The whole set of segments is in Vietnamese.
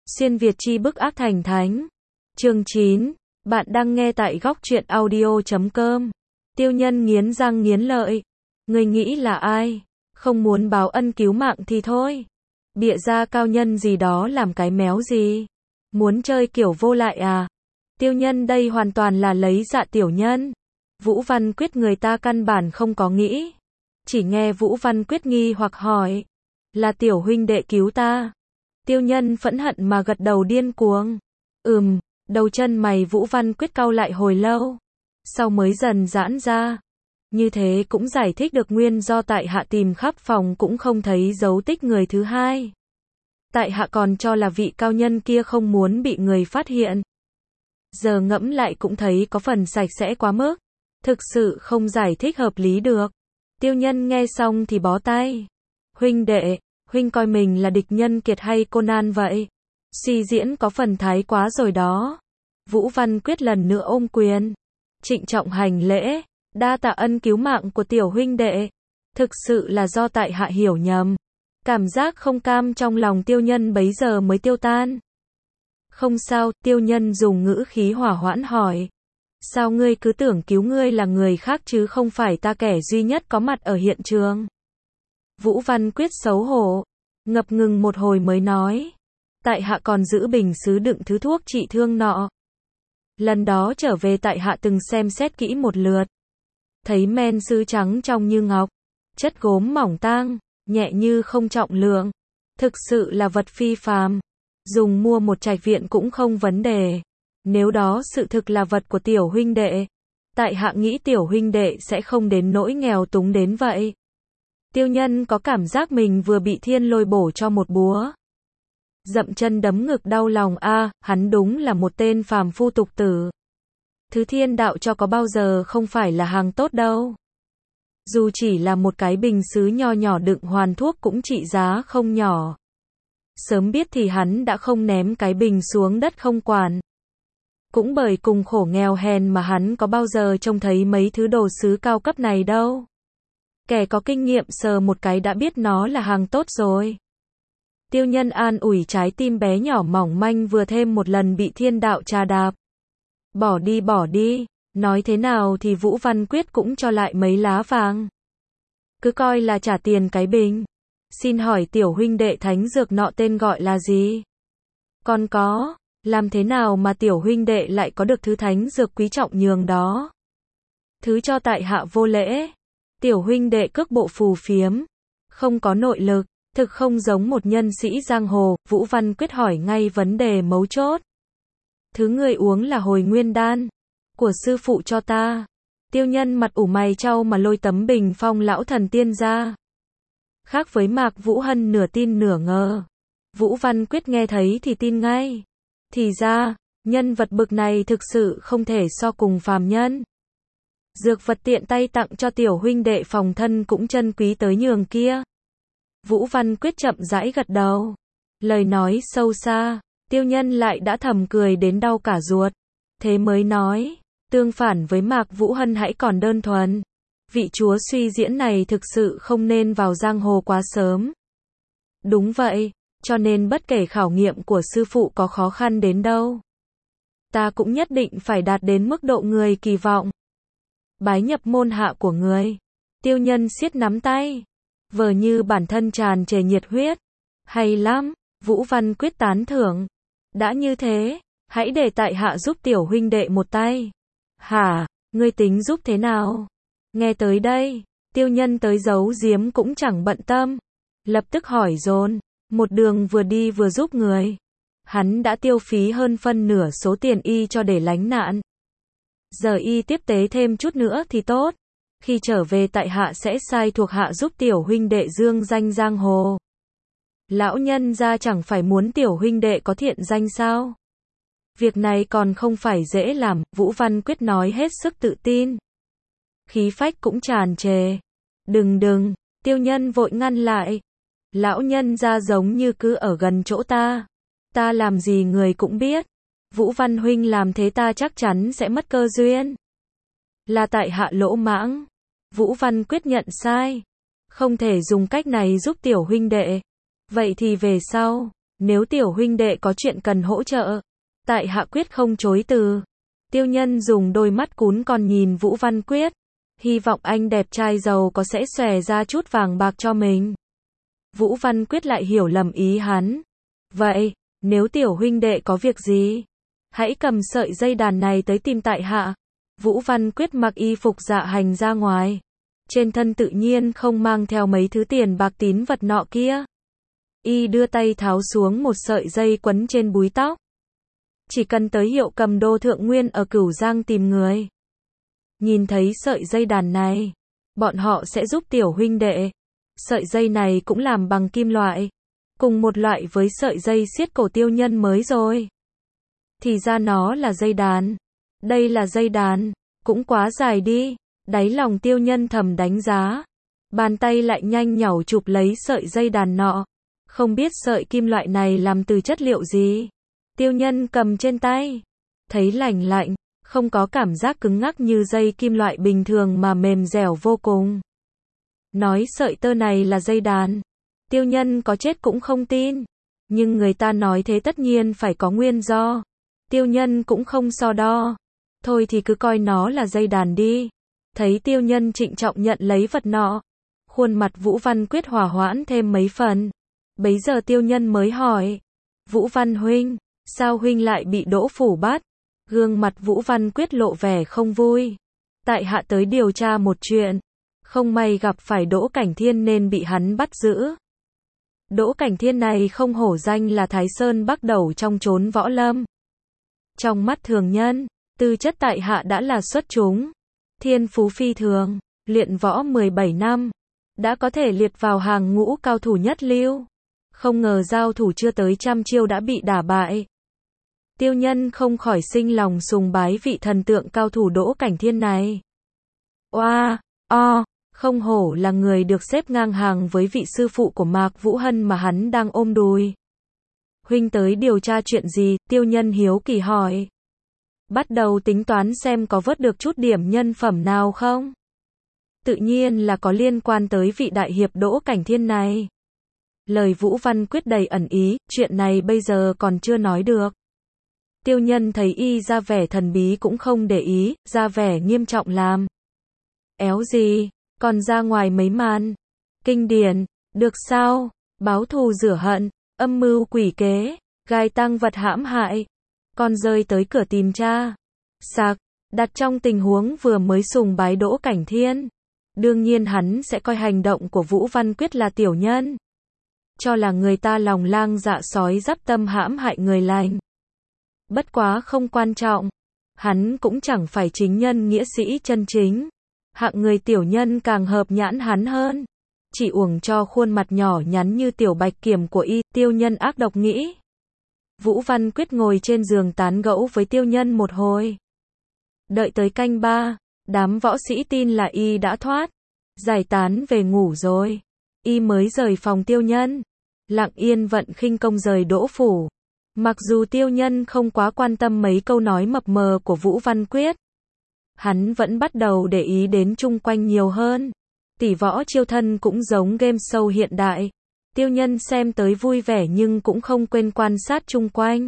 Xuyên Việt chi bức ác thành thánh. Chương 9. Bạn đang nghe tại góc truyện audio.com. Tiêu Nhân nghiến răng nghiến lợi. Người nghĩ là ai? Không muốn báo ân cứu mạng thì thôi. Bịa ra cao nhân gì đó làm cái méo gì? Muốn chơi kiểu vô lại à? Tiêu Nhân đây hoàn toàn là lấy dạ tiểu nhân. Vũ Văn Quyết người ta căn bản không có nghĩ. Chỉ nghe Vũ Văn Quyết nghi hoặc hỏi. Là tiểu huynh đệ cứu ta. Tiêu Nhân phẫn hận mà gật đầu điên cuồng. Đầu chân mày Vũ Văn Quyết cau lại hồi lâu. Sau mới dần giãn ra. Như thế cũng giải thích được nguyên do tại hạ tìm khắp phòng cũng không thấy dấu tích người thứ hai. Tại hạ còn cho là vị cao nhân kia không muốn bị người phát hiện. Giờ ngẫm lại cũng thấy có phần sạch sẽ quá mức. Thực sự không giải thích hợp lý được. Tiêu Nhân nghe xong thì bó tay. Huynh đệ, huynh coi mình là địch nhân kiệt hay Conan vậy? Suy diễn có phần thái quá rồi đó. Vũ Văn Quyết lần nữa ôm quyền. Trịnh trọng hành lễ. Đa tạ ân cứu mạng của tiểu huynh đệ. Thực sự là do tại hạ hiểu nhầm. Cảm giác không cam trong lòng Tiêu Nhân bấy giờ mới tiêu tan. Không sao, Tiêu Nhân dùng ngữ khí hỏa hoãn hỏi. Sao ngươi cứ tưởng cứu ngươi là người khác chứ không phải ta kẻ duy nhất có mặt ở hiện trường? Vũ Văn Quyết xấu hổ. Ngập ngừng một hồi mới nói. Tại hạ còn giữ bình sứ đựng thứ thuốc trị thương nọ. Lần đó trở về tại hạ từng xem xét kỹ một lượt. Thấy men sứ trắng trong như ngọc. Chất gốm mỏng tang, nhẹ như không trọng lượng. Thực sự là vật phi phàm. Dùng mua một trạch viện cũng không vấn đề. Nếu đó sự thực là vật của tiểu huynh đệ, tại hạ nghĩ tiểu huynh đệ sẽ không đến nỗi nghèo túng đến vậy. Tiêu Nhân có cảm giác mình vừa bị thiên lôi bổ cho một búa. Dậm chân đấm ngực đau lòng hắn đúng là một tên phàm phu tục tử. Thứ thiên đạo cho có bao giờ không phải là hàng tốt đâu. Dù chỉ là một cái bình sứ nho nhỏ đựng hoàn thuốc cũng trị giá không nhỏ. Sớm biết thì hắn đã không ném cái bình xuống đất không quản. Cũng bởi cùng khổ nghèo hèn mà hắn có bao giờ trông thấy mấy thứ đồ sứ cao cấp này đâu. Kẻ có kinh nghiệm sờ một cái đã biết nó là hàng tốt rồi. Tiêu Nhân an ủi trái tim bé nhỏ mỏng manh vừa thêm một lần bị thiên đạo trà đạp. Bỏ đi, nói thế nào thì Vũ Văn Quyết cũng cho lại mấy lá vàng. Cứ coi là trả tiền cái bình. Xin hỏi tiểu huynh đệ thánh dược nọ tên gọi là gì? Còn có, làm thế nào mà tiểu huynh đệ lại có được thứ thánh dược quý trọng nhường đó? Thứ cho tại hạ vô lễ. Tiểu huynh đệ cước bộ phù phiếm, không có nội lực, thực không giống một nhân sĩ giang hồ. Vũ Văn Quyết hỏi ngay vấn đề mấu chốt. Thứ người uống là Hồi Nguyên đan của sư phụ cho ta. Tiêu Nhân mặt ủ mày chau mà lôi tấm bình phong lão thần tiên ra. Khác với Mạc Vũ Hân nửa tin nửa ngờ. Vũ Văn Quyết nghe thấy thì tin ngay. Thì ra, nhân vật bực này thực sự không thể so cùng phàm nhân. Dược vật tiện tay tặng cho tiểu huynh đệ phòng thân cũng chân quý tới nhường kia. Vũ Văn Quyết chậm rãi gật đầu. Lời nói sâu xa, Tiêu Nhân lại đã thầm cười đến đau cả ruột. Thế mới nói, tương phản với Mạc Vũ Hân hãy còn đơn thuần. Vị chúa suy diễn này thực sự không nên vào giang hồ quá sớm. Đúng vậy, cho nên bất kể khảo nghiệm của sư phụ có khó khăn đến đâu, ta cũng nhất định phải đạt đến mức độ người kỳ vọng. Bái nhập môn hạ của người. Tiêu Nhân siết nắm tay, vờ như bản thân tràn trề nhiệt huyết. Hay lắm, Vũ Văn Quyết tán thưởng. Đã như thế, hãy để tại hạ giúp tiểu huynh đệ một tay. Hả, ngươi tính giúp thế nào? Nghe tới đây, Tiêu Nhân tới giấu giếm cũng chẳng bận tâm. Lập tức hỏi dồn, một đường vừa đi vừa giúp người. Hắn đã tiêu phí hơn phân nửa số tiền y cho để lánh nạn. Giờ y tiếp tế thêm chút nữa thì tốt. Khi trở về tại hạ sẽ sai thuộc hạ giúp tiểu huynh đệ dương danh giang hồ. Lão nhân gia chẳng phải muốn tiểu huynh đệ có thiện danh sao? Việc này còn không phải dễ làm, Vũ Văn Quyết nói hết sức tự tin. Khí phách cũng tràn trề. Đừng, Tiêu Nhân vội ngăn lại. Lão nhân gia giống như cứ ở gần chỗ ta. Ta làm gì người cũng biết. Vũ Văn huynh làm thế ta chắc chắn sẽ mất cơ duyên. Là tại hạ lỗ mãng. Vũ Văn Quyết nhận sai. Không thể dùng cách này giúp tiểu huynh đệ. Vậy thì về sau, Nếu tiểu huynh đệ có chuyện cần hỗ trợ, tại hạ quyết không chối từ. Tiêu Nhân dùng đôi mắt cún con nhìn Vũ Văn Quyết. Hy vọng anh đẹp trai giàu có sẽ xòe ra chút vàng bạc cho mình. Vũ Văn Quyết lại hiểu lầm ý hắn. Vậy, nếu tiểu huynh đệ có việc gì, hãy cầm sợi dây đàn này tới tìm tại hạ. Vũ Văn Quyết mặc y phục dạ hành ra ngoài. Trên thân tự nhiên không mang theo mấy thứ tiền bạc tín vật nọ kia. Y đưa tay tháo xuống một sợi dây quấn trên búi tóc. Chỉ cần tới Hiệu Cầm Đô Thượng Nguyên ở Cửu Giang tìm người. Nhìn thấy sợi dây đàn này, bọn họ sẽ giúp tiểu huynh đệ. Sợi dây này cũng làm bằng kim loại, cùng một loại với sợi dây siết cổ Tiêu Nhân mới rồi. Thì ra nó là dây đàn. Đây là dây đàn, cũng quá dài đi. Đáy lòng Tiêu Nhân thầm đánh giá. Bàn tay lại nhanh nhảu chụp lấy sợi dây đàn nọ. Không biết sợi kim loại này làm từ chất liệu gì. Tiêu Nhân cầm trên tay, thấy lành lạnh, không có cảm giác cứng ngắc như dây kim loại bình thường mà mềm dẻo vô cùng. Nói sợi tơ này là dây đàn, Tiêu Nhân có chết cũng không tin. Nhưng người ta nói thế tất nhiên phải có nguyên do. Tiêu Nhân cũng không so đo. Thôi thì cứ coi nó là dây đàn đi. Thấy Tiêu Nhân trịnh trọng nhận lấy vật nọ, khuôn mặt Vũ Văn Quyết hòa hoãn thêm mấy phần. Bấy giờ Tiêu Nhân mới hỏi, Vũ Văn huynh, sao huynh lại bị Đỗ Phủ bắt? Gương mặt Vũ Văn Quyết lộ vẻ không vui. Tại hạ tới điều tra một chuyện, không may gặp phải Đỗ Cảnh Thiên nên bị hắn bắt giữ. Đỗ Cảnh Thiên này không hổ danh là Thái Sơn Bắc Đầu trong chốn võ lâm. Trong mắt thường nhân, tư chất tại hạ đã là xuất chúng. Thiên phú phi thường, luyện võ 17 năm, đã có thể liệt vào hàng ngũ cao thủ nhất lưu. Không ngờ giao thủ chưa tới trăm chiêu đã bị đả bại. Tiêu Nhân không khỏi sinh lòng sùng bái vị thần tượng cao thủ Đỗ Cảnh Thiên này. Oa, không hổ là người được xếp ngang hàng với vị sư phụ của Mạc Vũ Hân mà hắn đang ôm đùi. Huynh tới điều tra chuyện gì? Tiêu Nhân hiếu kỳ hỏi. Bắt đầu tính toán xem có vớt được chút điểm nhân phẩm nào không? Tự nhiên là có liên quan tới vị đại hiệp Đỗ Cảnh Thiên này. Lời Vũ Văn Quyết đầy ẩn ý, chuyện này bây giờ còn chưa nói được. Tiêu Nhân thấy y ra vẻ thần bí cũng không để ý, ra vẻ nghiêm trọng làm. Éo gì, còn ra ngoài mấy màn kinh điển, được sao? Báo thù rửa hận, âm mưu quỷ kế, gai tăng vật hãm hại. Con rơi tới cửa tìm cha. Sạc, đặt trong tình huống vừa mới sùng bái Đỗ Cảnh Thiên. Đương nhiên hắn sẽ coi hành động của Vũ Văn Quyết là tiểu nhân. Cho là người ta lòng lang dạ sói dắp tâm hãm hại người lành. Bất quá không quan trọng. Hắn cũng chẳng phải chính nhân nghĩa sĩ chân chính. Hạng người tiểu nhân càng hợp nhãn hắn hơn. Chỉ uổng cho khuôn mặt nhỏ nhắn như tiểu bạch kiểm của y. Tiêu Nhân ác độc nghĩ. Vũ Văn Quyết ngồi trên giường tán gẫu với Tiêu Nhân một hồi. Đợi tới canh 3, đám võ sĩ tin là y đã thoát, giải tán về ngủ rồi. Y mới rời phòng Tiêu Nhân, lặng yên vận khinh công rời Đỗ Phủ. Mặc dù Tiêu Nhân không quá quan tâm mấy câu nói mập mờ của Vũ Văn Quyết, hắn vẫn bắt đầu để ý đến chung quanh nhiều hơn. Tỷ võ chiêu thân cũng giống game show hiện đại. Tiêu Nhân xem tới vui vẻ nhưng cũng không quên quan sát chung quanh.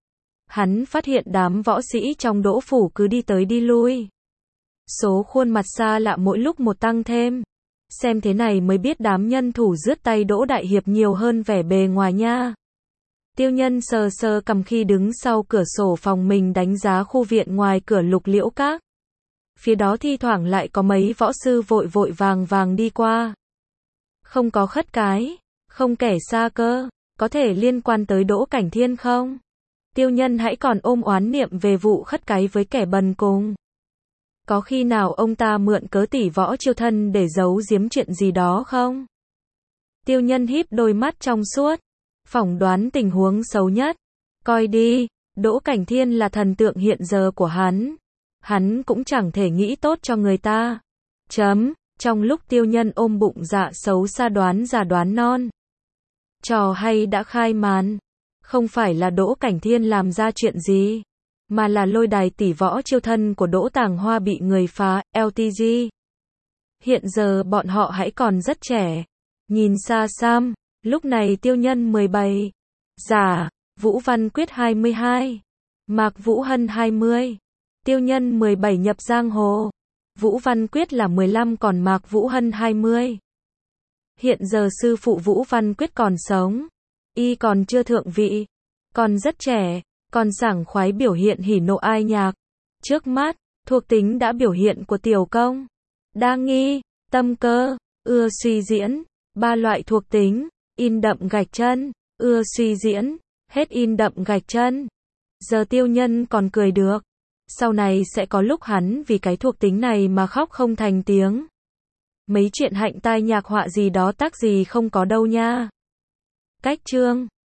Hắn phát hiện đám võ sĩ trong Đỗ Phủ cứ đi tới đi lui. Số khuôn mặt xa lạ mỗi lúc một tăng thêm. Xem thế này mới biết đám nhân thủ rướt tay Đỗ Đại Hiệp nhiều hơn vẻ bề ngoài nha. Tiêu Nhân sờ sờ cầm khi đứng sau cửa sổ phòng mình đánh giá khu viện ngoài cửa Lục Liễu Các. Phía đó thi thoảng lại có mấy võ sư vội vội vàng vàng đi qua. Không có khất cái, không kẻ xa cơ, có thể liên quan tới Đỗ Cảnh Thiên không? Tiêu Nhân hãy còn ôm oán niệm về vụ khất cái với kẻ bần cùng. Có khi nào ông ta mượn cớ tỷ võ chiêu thân để giấu giếm chuyện gì đó không? Tiêu Nhân híp đôi mắt trong suốt, phỏng đoán tình huống xấu nhất. Coi đi, Đỗ Cảnh Thiên là thần tượng hiện giờ của hắn. Hắn cũng chẳng thể nghĩ tốt cho người ta. Trong lúc Tiêu Nhân ôm bụng dạ xấu xa đoán già đoán non. Trò hay đã khai màn. Không phải là Đỗ Cảnh Thiên làm ra chuyện gì, mà là lôi đài tỷ võ chiêu thân của Đỗ Tàng Hoa bị người phá, LTG. Hiện giờ bọn họ hãy còn rất trẻ. Nhìn xa xăm, lúc này Tiêu Nhân 17, Giả, Vũ Văn Quyết 22. Mạc Vũ Hân 20. Tiêu Nhân 17 nhập giang hồ. Vũ Văn Quyết là 15 còn Mạc Vũ Hân 20. Hiện giờ sư phụ Vũ Văn Quyết còn sống. Y còn chưa thượng vị. Còn rất trẻ. Còn sảng khoái biểu hiện hỉ nộ ai nhạc. Trước mắt, thuộc tính đã biểu hiện của tiểu công. Đa nghi, tâm cơ, ưa suy diễn. 3 loại thuộc tính. In đậm gạch chân, ưa suy diễn, hết in đậm gạch chân. Giờ Tiêu Nhân còn cười được. Sau này sẽ có lúc hắn vì cái thuộc tính này mà khóc không thành tiếng. Mấy chuyện hạnh tai nhạc họa gì đó tác gì không có đâu nha. Cách chương